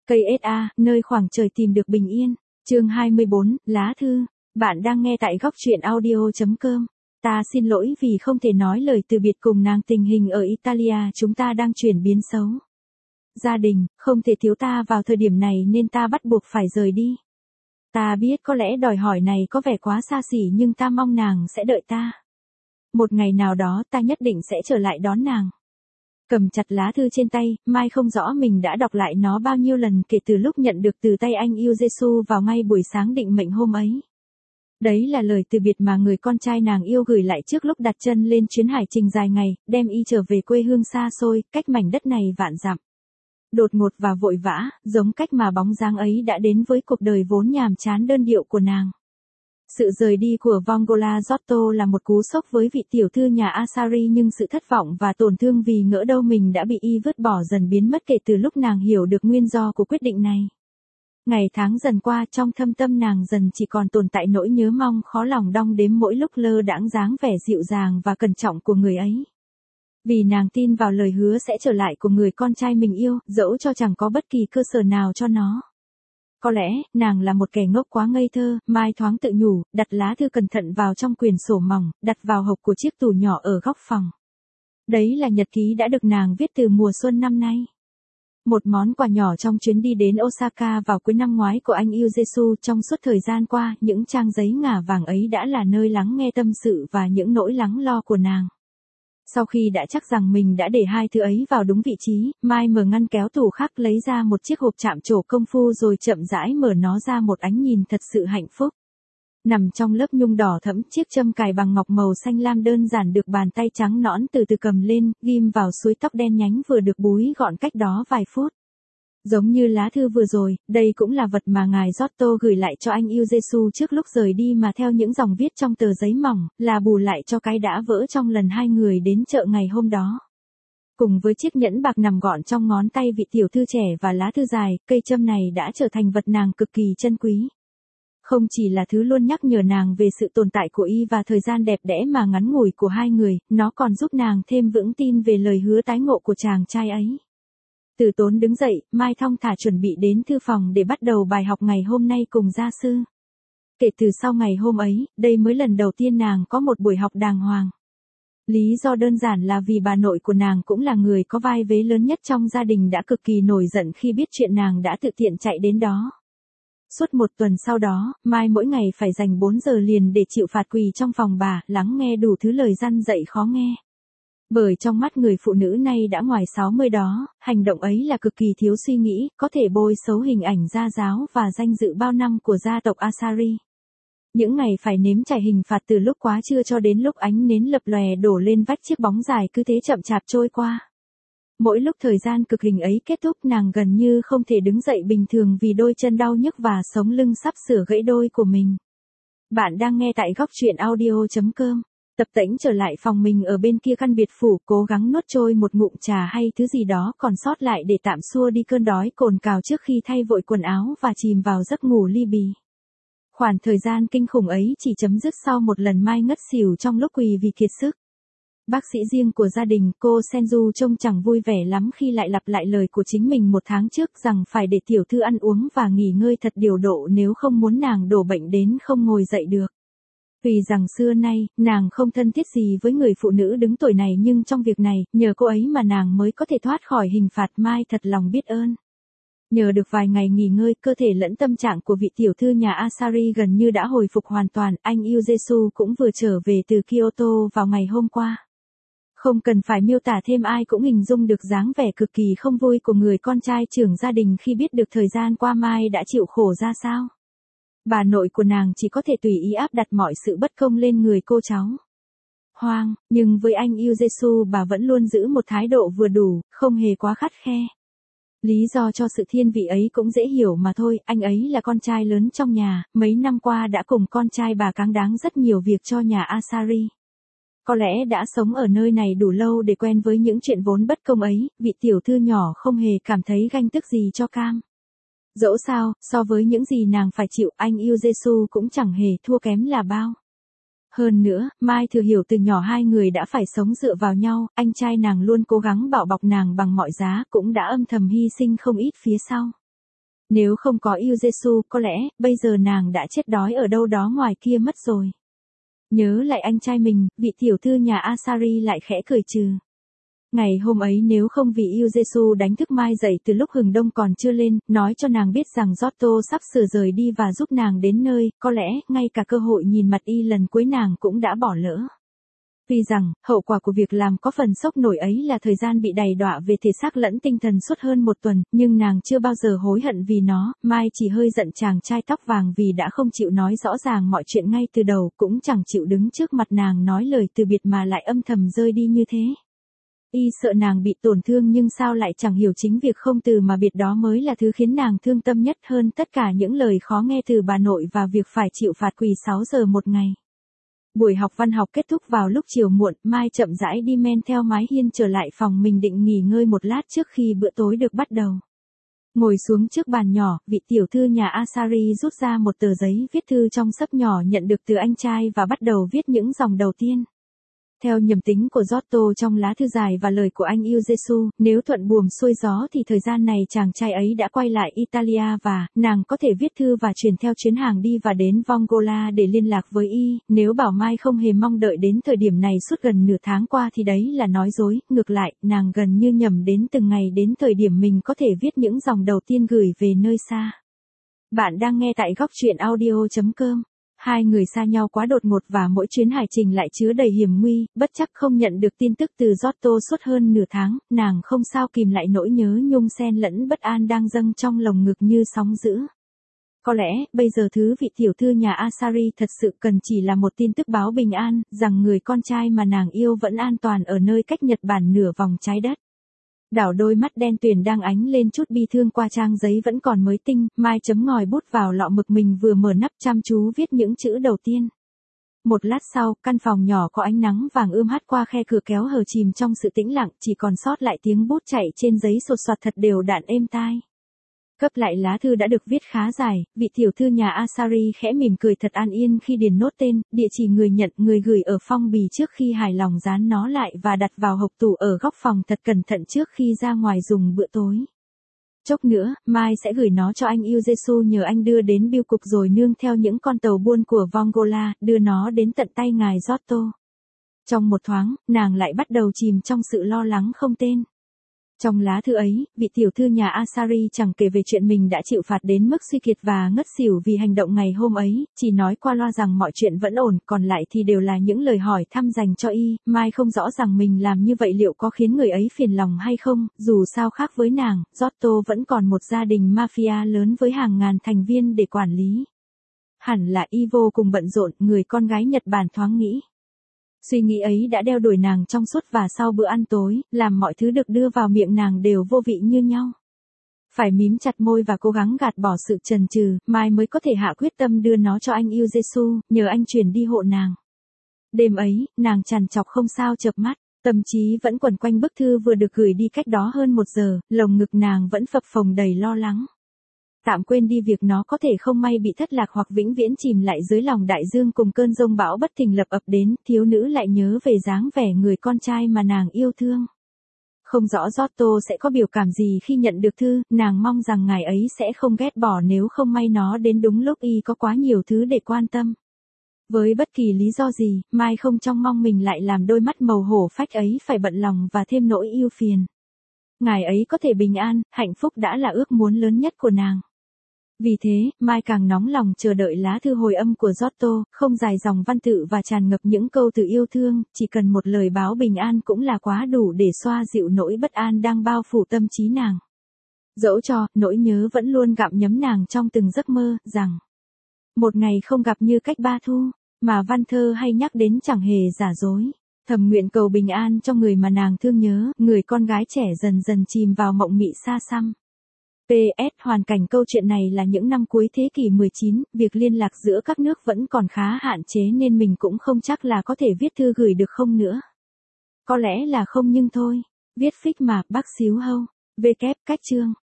Cây SA, nơi khoảng trời tìm được bình yên. Chương 24, lá thư. Bạn đang nghe tại góc truyện audio.com. Ta xin lỗi vì không thể nói lời từ biệt cùng nàng, tình hình ở Italia chúng ta đang chuyển biến xấu. Gia đình, không thể thiếu ta vào thời điểm này nên ta bắt buộc phải rời đi. Ta biết có lẽ đòi hỏi này có vẻ quá xa xỉ nhưng ta mong nàng sẽ đợi ta. Một ngày nào đó ta nhất định sẽ trở lại đón nàng. Cầm chặt lá thư trên tay, Mai không rõ mình đã đọc lại nó bao nhiêu lần kể từ lúc nhận được từ tay anh yêu Giêsu vào ngay buổi sáng định mệnh hôm ấy. Đấy là lời từ biệt mà người con trai nàng yêu gửi lại trước lúc đặt chân lên chuyến hải trình dài ngày, đem y trở về quê hương xa xôi, cách mảnh đất này vạn dặm. Đột ngột và vội vã, giống cách mà bóng dáng ấy đã đến với cuộc đời vốn nhàm chán đơn điệu của nàng. Sự rời đi của Vongola Giotto là một cú sốc với vị tiểu thư nhà Asari, nhưng sự thất vọng và tổn thương vì ngỡ đâu mình đã bị y vứt bỏ dần biến mất kể từ lúc nàng hiểu được nguyên do của quyết định này. Ngày tháng dần qua, trong thâm tâm nàng dần chỉ còn tồn tại nỗi nhớ mong khó lòng đong đếm mỗi lúc lơ đãng dáng vẻ dịu dàng và cẩn trọng của người ấy. Vì nàng tin vào lời hứa sẽ trở lại của người con trai mình yêu, dẫu cho chẳng có bất kỳ cơ sở nào cho nó. Có lẽ, nàng là một kẻ ngốc quá ngây thơ, Mai thoáng tự nhủ, đặt lá thư cẩn thận vào trong quyển sổ mỏng, đặt vào hộc của chiếc tủ nhỏ ở góc phòng. Đấy là nhật ký đã được nàng viết từ mùa xuân năm nay. Một món quà nhỏ trong chuyến đi đến Osaka vào cuối năm ngoái của anh yêu Giêsu. Trong suốt thời gian qua, những trang giấy ngả vàng ấy đã là nơi lắng nghe tâm sự và những nỗi lắng lo của nàng. Sau khi đã chắc rằng mình đã để hai thứ ấy vào đúng vị trí, Mai mở ngăn kéo tủ khác lấy ra một chiếc hộp chạm trổ công phu rồi chậm rãi mở nó ra, một ánh nhìn thật sự hạnh phúc. Nằm trong lớp nhung đỏ thẫm, chiếc châm cài bằng ngọc màu xanh lam đơn giản được bàn tay trắng nõn từ từ cầm lên, ghim vào suối tóc đen nhánh vừa được búi gọn cách đó vài phút. Giống như lá thư vừa rồi, đây cũng là vật mà ngài Giotto gửi lại cho anh yêu Giêsu trước lúc rời đi, mà theo những dòng viết trong tờ giấy mỏng, là bù lại cho cái đã vỡ trong lần hai người đến chợ ngày hôm đó. Cùng với chiếc nhẫn bạc nằm gọn trong ngón tay vị tiểu thư trẻ và lá thư dài, cây châm này đã trở thành vật nàng cực kỳ trân quý. Không chỉ là thứ luôn nhắc nhở nàng về sự tồn tại của y và thời gian đẹp đẽ mà ngắn ngủi của hai người, nó còn giúp nàng thêm vững tin về lời hứa tái ngộ của chàng trai ấy. Từ tốn đứng dậy, Mai thong thả chuẩn bị đến thư phòng để bắt đầu bài học ngày hôm nay cùng gia sư. Kể từ sau ngày hôm ấy, đây mới lần đầu tiên nàng có một buổi học đàng hoàng. Lý do đơn giản là vì bà nội của nàng cũng là người có vai vế lớn nhất trong gia đình đã cực kỳ nổi giận khi biết chuyện nàng đã tự tiện chạy đến đó. Suốt một tuần sau đó, Mai mỗi ngày phải dành 4 giờ liền để chịu phạt quỳ trong phòng bà, lắng nghe đủ thứ lời răn dạy khó nghe. Bởi trong mắt người phụ nữ này đã ngoài 60 đó, hành động ấy là cực kỳ thiếu suy nghĩ, có thể bôi xấu hình ảnh gia giáo và danh dự bao năm của gia tộc Asari. Những ngày phải nếm trải hình phạt từ lúc quá trưa cho đến lúc ánh nến lập lòe đổ lên vách chiếc bóng dài cứ thế chậm chạp trôi qua. Mỗi lúc thời gian cực hình ấy kết thúc, nàng gần như không thể đứng dậy bình thường vì đôi chân đau nhức và sống lưng sắp sửa gãy đôi của mình. Bạn đang nghe tại góc truyện audio.com. Tập tễnh trở lại phòng mình ở bên kia căn biệt phủ, cố gắng nuốt trôi một ngụm trà hay thứ gì đó còn sót lại để tạm xua đi cơn đói cồn cào trước khi thay vội quần áo và chìm vào giấc ngủ li bì. Khoảng thời gian kinh khủng ấy chỉ chấm dứt sau một lần Mai ngất xỉu trong lúc quỳ vì kiệt sức. Bác sĩ riêng của gia đình, cô Senju trông chẳng vui vẻ lắm khi lại lặp lại lời của chính mình một tháng trước rằng phải để tiểu thư ăn uống và nghỉ ngơi thật điều độ nếu không muốn nàng đổ bệnh đến không ngồi dậy được. Vì rằng xưa nay, nàng không thân thiết gì với người phụ nữ đứng tuổi này, nhưng trong việc này, nhờ cô ấy mà nàng mới có thể thoát khỏi hình phạt. Mai thật lòng biết ơn. Nhờ được vài ngày nghỉ ngơi, cơ thể lẫn tâm trạng của vị tiểu thư nhà Asari gần như đã hồi phục hoàn toàn. Anh yêu Giêsu cũng vừa trở về từ Kyoto vào ngày hôm qua. Không cần phải miêu tả thêm, ai cũng hình dung được dáng vẻ cực kỳ không vui của người con trai trưởng gia đình khi biết được thời gian qua Mai đã chịu khổ ra sao. Bà nội của nàng chỉ có thể tùy ý áp đặt mọi sự bất công lên người cô cháu. Hoang, nhưng với anh yêu Giêsu bà vẫn luôn giữ một thái độ vừa đủ, không hề quá khắt khe. Lý do cho sự thiên vị ấy cũng dễ hiểu mà thôi, anh ấy là con trai lớn trong nhà, mấy năm qua đã cùng con trai bà cáng đáng rất nhiều việc cho nhà Asari. Có lẽ đã sống ở nơi này đủ lâu để quen với những chuyện vốn bất công ấy, vị tiểu thư nhỏ không hề cảm thấy ganh tức gì cho cam. Dẫu sao, so với những gì nàng phải chịu, anh yêu Giêsu cũng chẳng hề thua kém là bao. Hơn nữa, Mai thừa hiểu từ nhỏ hai người đã phải sống dựa vào nhau, anh trai nàng luôn cố gắng bảo bọc nàng bằng mọi giá, cũng đã âm thầm hy sinh không ít phía sau. Nếu không có yêu Giêsu, có lẽ, bây giờ nàng đã chết đói ở đâu đó ngoài kia mất rồi. Nhớ lại anh trai mình, vị tiểu thư nhà Asari lại khẽ cười trừ. Ngày hôm ấy nếu không vì yêu Giêsu đánh thức Mai dậy từ lúc hừng đông còn chưa lên, nói cho nàng biết rằng Giotto sắp sửa rời đi và giúp nàng đến nơi, có lẽ, ngay cả cơ hội nhìn mặt y lần cuối nàng cũng đã bỏ lỡ. Tuy rằng, hậu quả của việc làm có phần sốc nổi ấy là thời gian bị đầy đọa về thể xác lẫn tinh thần suốt hơn một tuần, nhưng nàng chưa bao giờ hối hận vì nó, Mai chỉ hơi giận chàng trai tóc vàng vì đã không chịu nói rõ ràng mọi chuyện ngay từ đầu, cũng chẳng chịu đứng trước mặt nàng nói lời từ biệt mà lại âm thầm rơi đi như thế. Y sợ nàng bị tổn thương nhưng sao lại chẳng hiểu chính việc không từ mà biệt đó mới là thứ khiến nàng thương tâm nhất hơn tất cả những lời khó nghe từ bà nội và việc phải chịu phạt quỳ 6 giờ một ngày. Buổi học văn học kết thúc vào lúc chiều muộn, Mai chậm rãi đi men theo mái hiên trở lại phòng mình định nghỉ ngơi một lát trước khi bữa tối được bắt đầu. Ngồi xuống trước bàn nhỏ, vị tiểu thư nhà Asari rút ra một tờ giấy viết thư trong xấp nhỏ nhận được từ anh trai và bắt đầu viết những dòng đầu tiên. Theo nhầm tính của Giotto trong lá thư dài và lời của anh yêu Giêsu, nếu thuận buồm xuôi gió thì thời gian này chàng trai ấy đã quay lại Italia và, nàng có thể viết thư và chuyển theo chuyến hàng đi và đến Vongola để liên lạc với y, nếu bảo Mai không hề mong đợi đến thời điểm này suốt gần nửa tháng qua thì đấy là nói dối, ngược lại, nàng gần như nhầm đến từng ngày đến thời điểm mình có thể viết những dòng đầu tiên gửi về nơi xa. Bạn đang nghe tại góc truyện audio.com. Hai người xa nhau quá đột ngột và mỗi chuyến hải trình lại chứa đầy hiểm nguy, bất chấp không nhận được tin tức từ Giotto suốt hơn nửa tháng, nàng không sao kìm lại nỗi nhớ nhung xen lẫn bất an đang dâng trong lồng ngực như sóng dữ. Có lẽ, bây giờ thứ vị tiểu thư nhà Asari thật sự cần chỉ là một tin tức báo bình an, rằng người con trai mà nàng yêu vẫn an toàn ở nơi cách Nhật Bản nửa vòng trái đất. Đảo đôi mắt đen tuyền đang ánh lên chút bi thương qua trang giấy vẫn còn mới tinh, Mai chấm ngòi bút vào lọ mực mình vừa mở nắp chăm chú viết những chữ đầu tiên. Một lát sau, căn phòng nhỏ có ánh nắng vàng hắt qua khe cửa kéo hờ chìm trong sự tĩnh lặng, chỉ còn sót lại tiếng bút chạy trên giấy sột soạt thật đều đặn êm tai. Gấp lại lá thư đã được viết khá dài, vị tiểu thư nhà Asari khẽ mỉm cười thật an yên khi điền nốt tên, địa chỉ người nhận, người gửi ở phong bì trước khi hài lòng dán nó lại và đặt vào hộc tủ ở góc phòng thật cẩn thận trước khi ra ngoài dùng bữa tối. Chốc nữa, Mai sẽ gửi nó cho anh yêu Giêsu nhờ anh đưa đến bưu cục rồi nương theo những con tàu buôn của Vongola, đưa nó đến tận tay ngài Giotto. Trong một thoáng, nàng lại bắt đầu chìm trong sự lo lắng không tên. Trong lá thư ấy, vị tiểu thư nhà Asari chẳng kể về chuyện mình đã chịu phạt đến mức suy kiệt và ngất xỉu vì hành động ngày hôm ấy, chỉ nói qua loa rằng mọi chuyện vẫn ổn, còn lại thì đều là những lời hỏi thăm dành cho y. Mai không rõ rằng mình làm như vậy liệu có khiến người ấy phiền lòng hay không, dù sao khác với nàng, Giotto vẫn còn một gia đình mafia lớn với hàng ngàn thành viên để quản lý. Hẳn là y vô cùng bận rộn, người con gái Nhật Bản thoáng nghĩ. Suy nghĩ ấy đã đeo đuổi nàng trong suốt và sau bữa ăn tối, làm mọi thứ được đưa vào miệng nàng đều vô vị như nhau. Phải mím chặt môi và cố gắng gạt bỏ sự chần chừ, Mai mới có thể hạ quyết tâm đưa nó cho anh yêu Giêsu, nhờ anh chuyển đi hộ nàng. Đêm ấy, nàng trằn trọc không sao chợp mắt, tâm trí vẫn quẩn quanh bức thư vừa được gửi đi cách đó hơn 1 giờ, lồng ngực nàng vẫn phập phồng đầy lo lắng. Tạm quên đi việc nó có thể không may bị thất lạc hoặc vĩnh viễn chìm lại dưới lòng đại dương cùng cơn giông bão bất thình lập ập đến, thiếu nữ lại nhớ về dáng vẻ người con trai mà nàng yêu thương. Không rõ Giotto sẽ có biểu cảm gì khi nhận được thư, nàng mong rằng ngài ấy sẽ không ghét bỏ nếu không may nó đến đúng lúc y có quá nhiều thứ để quan tâm. Với bất kỳ lý do gì, Mai không trông mong mình lại làm đôi mắt màu hổ phách ấy phải bận lòng và thêm nỗi ưu phiền. Ngài ấy có thể bình an, hạnh phúc đã là ước muốn lớn nhất của nàng. Vì thế, Mai càng nóng lòng chờ đợi lá thư hồi âm của Giotto, không dài dòng văn tự và tràn ngập những câu từ yêu thương, chỉ cần một lời báo bình an cũng là quá đủ để xoa dịu nỗi bất an đang bao phủ tâm trí nàng. Dẫu cho, nỗi nhớ vẫn luôn gặm nhấm nàng trong từng giấc mơ, rằng một ngày không gặp như cách 3 thu, mà văn thơ hay nhắc đến chẳng hề giả dối. Thầm nguyện cầu bình an cho người mà nàng thương nhớ, người con gái trẻ dần dần chìm vào mộng mị xa xăm. PS, hoàn cảnh câu chuyện này là những năm cuối thế kỷ 19, việc liên lạc giữa các nước vẫn còn khá hạn chế nên mình cũng không chắc là có thể viết thư gửi được không nữa. Có lẽ là không nhưng thôi. Viết phích mà, bác xíu hâu. Cách chương.